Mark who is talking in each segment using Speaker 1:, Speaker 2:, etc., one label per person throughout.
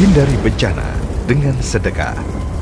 Speaker 1: Hindari bencana dengan sedekah.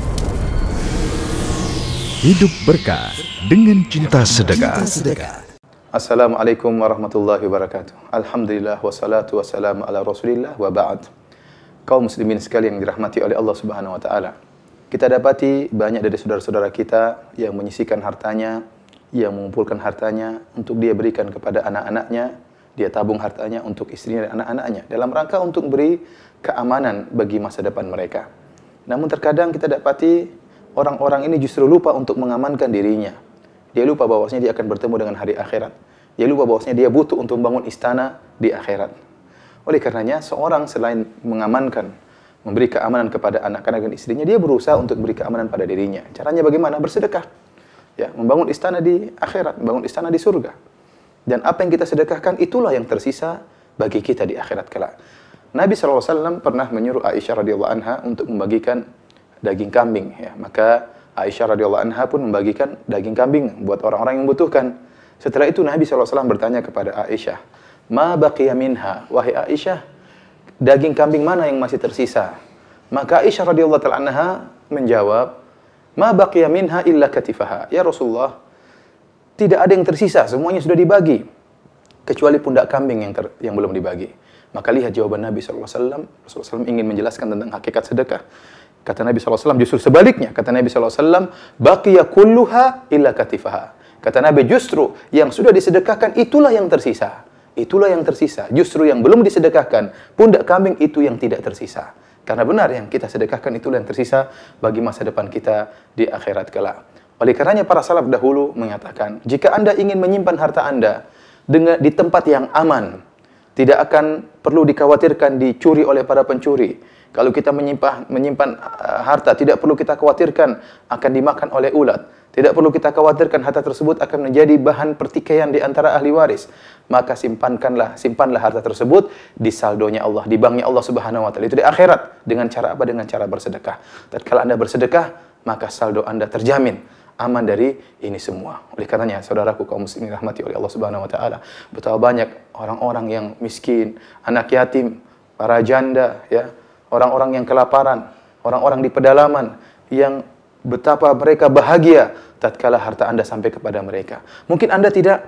Speaker 1: Hidup berkah dengan cinta sedekah.
Speaker 2: Assalamualaikum warahmatullahi wabarakatuh. Alhamdulillah wassalatu wassalamu ala Rasulillah wa ba'd. Kaum muslimin sekalian yang dirahmati oleh Allah Subhanahu wa taala. Kita dapati banyak dari saudara-saudara kita yang menyisihkan hartanya, yang mengumpulkan hartanya untuk dia berikan kepada anak-anaknya, dia tabung hartanya untuk istrinya dan anak-anaknya dalam rangka untuk beri keamanan bagi masa depan mereka. Namun terkadang kita dapati orang-orang ini justru lupa untuk mengamankan dirinya. Dia lupa bahwasanya dia akan bertemu dengan hari akhirat. Dia lupa bahwasanya dia butuh untuk membangun istana di akhirat. Oleh karenanya, seorang selain mengamankan, memberi keamanan kepada anak-anak dan istrinya, dia berusaha untuk beri keamanan pada dirinya. Caranya bagaimana? Bersedekah. Ya, membangun istana di akhirat, membangun istana di surga. Dan apa yang kita sedekahkan, itulah yang tersisa bagi kita di akhirat kelak. Nabi SAW pernah menyuruh Aisyah radhiyallahu anha untuk membagikan daging kambing. Ya, maka Aisyah radhiyallahu anha pun membagikan daging kambing buat orang-orang yang membutuhkan. Setelah itu Nabi SAW bertanya kepada Aisyah, "Ma baqiya minha?" Wahai Aisyah, daging kambing mana yang masih tersisa? Maka Aisyah radhiyallahu ta'ala anha menjawab, "Ma baqiya minha illa katifaha." Ya Rasulullah, tidak ada yang tersisa, semuanya sudah dibagi kecuali pundak kambing yang belum dibagi. Maka lihat jawaban Nabi SAW. Rasulullah SAW ingin menjelaskan tentang hakikat sedekah. Kata Nabi SAW justru sebaliknya. Kata Nabi SAW, "Baqiya kulluha illa katifaha." Kata Nabi, justru yang sudah disedekahkan itulah yang tersisa. Itulah yang tersisa. Justru yang belum disedekahkan, pundak kambing itu yang tidak tersisa. Karena benar yang kita sedekahkan itulah yang tersisa bagi masa depan kita di akhirat kelak. Oleh karenanya para salaf dahulu menyatakan, jika Anda ingin menyimpan harta Anda di tempat yang aman, tidak akan perlu dikhawatirkan dicuri oleh para pencuri. Kalau kita menyimpan harta, tidak perlu kita khawatirkan akan dimakan oleh ulat. Tidak perlu kita khawatirkan harta tersebut akan menjadi bahan pertikaian di antara ahli waris. Maka simpanlah harta tersebut di saldonya Allah, di banknya Allah Subhanahu wa taala. Itu di akhirat. Dengan cara apa? Dengan cara bersedekah. Tatkala Anda bersedekah, maka saldo Anda terjamin aman dari ini semua. Oleh karenanya, saudaraku kaum muslimin rahmati oleh Allah Subhanahu wa taala, betapa banyak orang-orang yang miskin, anak yatim, para janda, ya, orang-orang yang kelaparan, orang-orang di pedalaman yang betapa mereka bahagia tatkala harta Anda sampai kepada mereka. Mungkin Anda tidak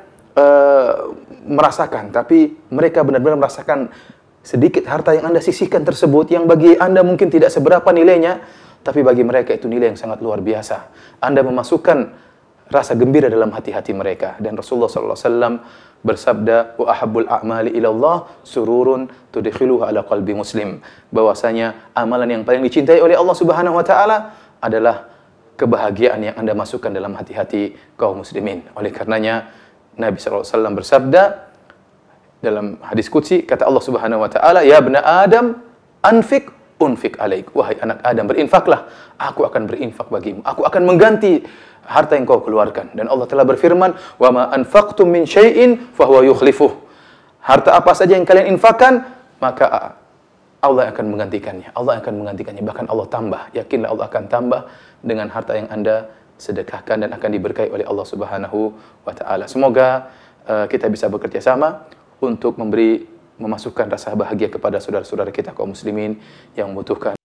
Speaker 2: merasakan, tapi mereka benar-benar merasakan sedikit harta yang Anda sisihkan tersebut, yang bagi Anda mungkin tidak seberapa nilainya, tapi bagi mereka itu nilai yang sangat luar biasa. Anda memasukkan rasa gembira dalam hati-hati mereka. Dan Rasulullah SAW bersabda, "Wa ahabbul a'mali ilallah sururun tudkhiluha ala qalbi muslim." Bahwasanya amalan yang paling dicintai oleh Allah Subhanahu wa taala adalah kebahagiaan yang Anda masukkan dalam hati-hati kaum muslimin. Oleh karenanya Nabi SAW bersabda dalam hadis qudsi, kata Allah Subhanahu wa taala, "Ya ibna Adam, anfik unfik alaik." Wahai anak Adam, berinfaklah, aku akan berinfak bagimu. Aku akan mengganti harta yang kau keluarkan. Dan Allah telah berfirman, "Wa ma anfaqtum min syai'in fahuwa yukhlifuh." Harta apa saja yang kalian infakkan, maka Allah akan menggantikannya. Allah akan menggantikannya. Bahkan Allah tambah. Yakinlah Allah akan tambah dengan harta yang Anda sedekahkan dan akan diberkahi oleh Allah Subhanahu wa taala. Semoga kita bisa bekerja sama untuk memasukkan rasa bahagia kepada saudara-saudara kita kaum muslimin yang membutuhkan.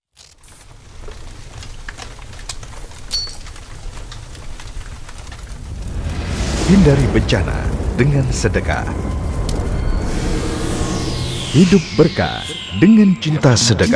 Speaker 1: Hindari bencana dengan sedekah. Hidup berkah dengan cinta sedekah.